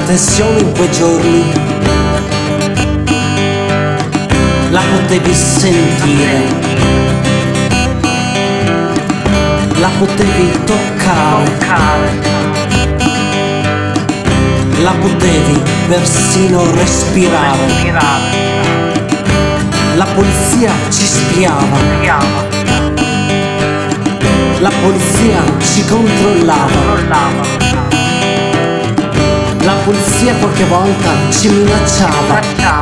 tensione in quei giorni la potevi sentire, la potevi toccare, la potevi persino respirare. La polizia ci spiava, la polizia ci controllava, la polizia qualche volta ci minacciava,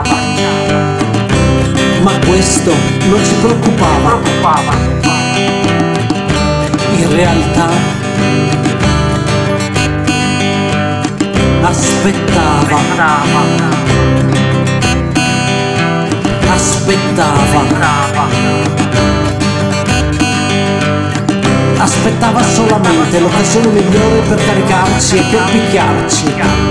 ma questo non ci preoccupava. In realtà aspettava, aspettava solamente l'occasione migliore per caricarci e per picchiarci.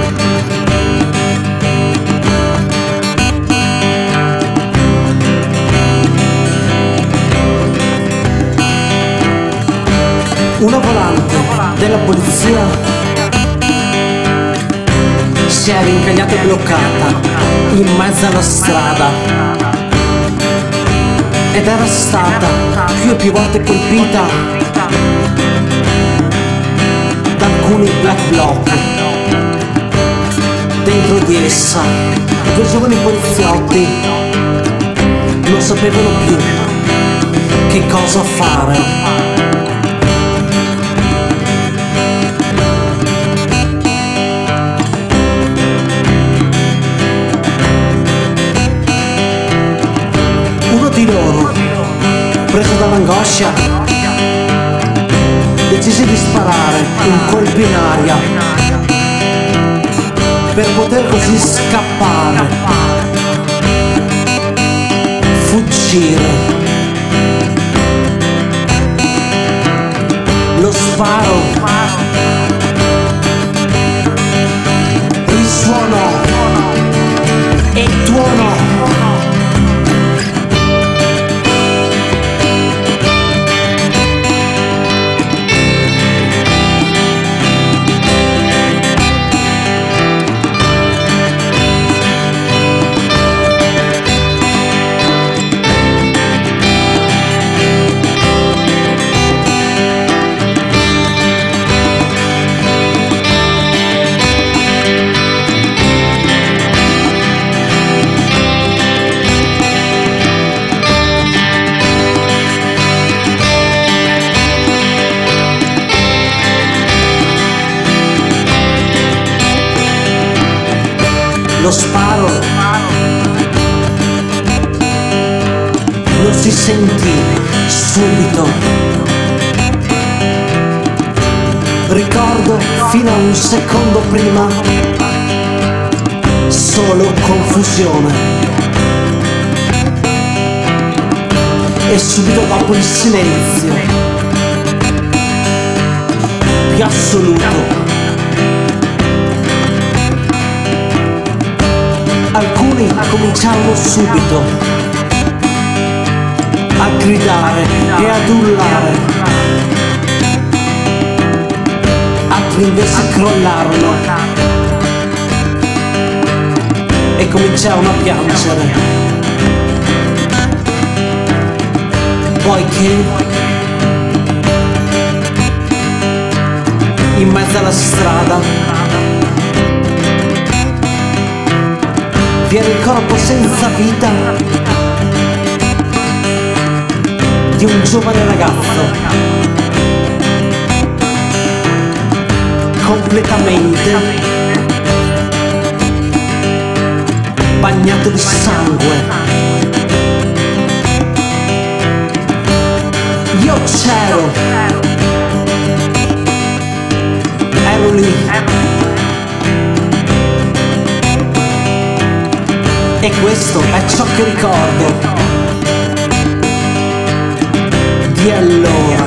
Una volante della polizia si era incagliata e bloccata in mezzo alla strada ed era stata più e più volte colpita da alcuni black bloc. Dentro di essa due giovani poliziotti non sapevano più che cosa fare. Di loro, preso dall'angoscia, decise di sparare un colpo in aria per poter così scappare, fuggire. Lo sparo risuonò e tuonò. Lo sparo non si sentì subito. Ricordo fino a un secondo prima solo confusione e subito dopo il silenzio più assoluto. Alcuni cominciarono subito a gridare e ad urlare, altri invece crollarono e cominciarono a piangere, poiché in mezzo alla strada vi era il corpo senza vita di un giovane ragazzo completamente bagnato di sangue. Io c'ero, ero lì e questo è ciò che ricordo di allora.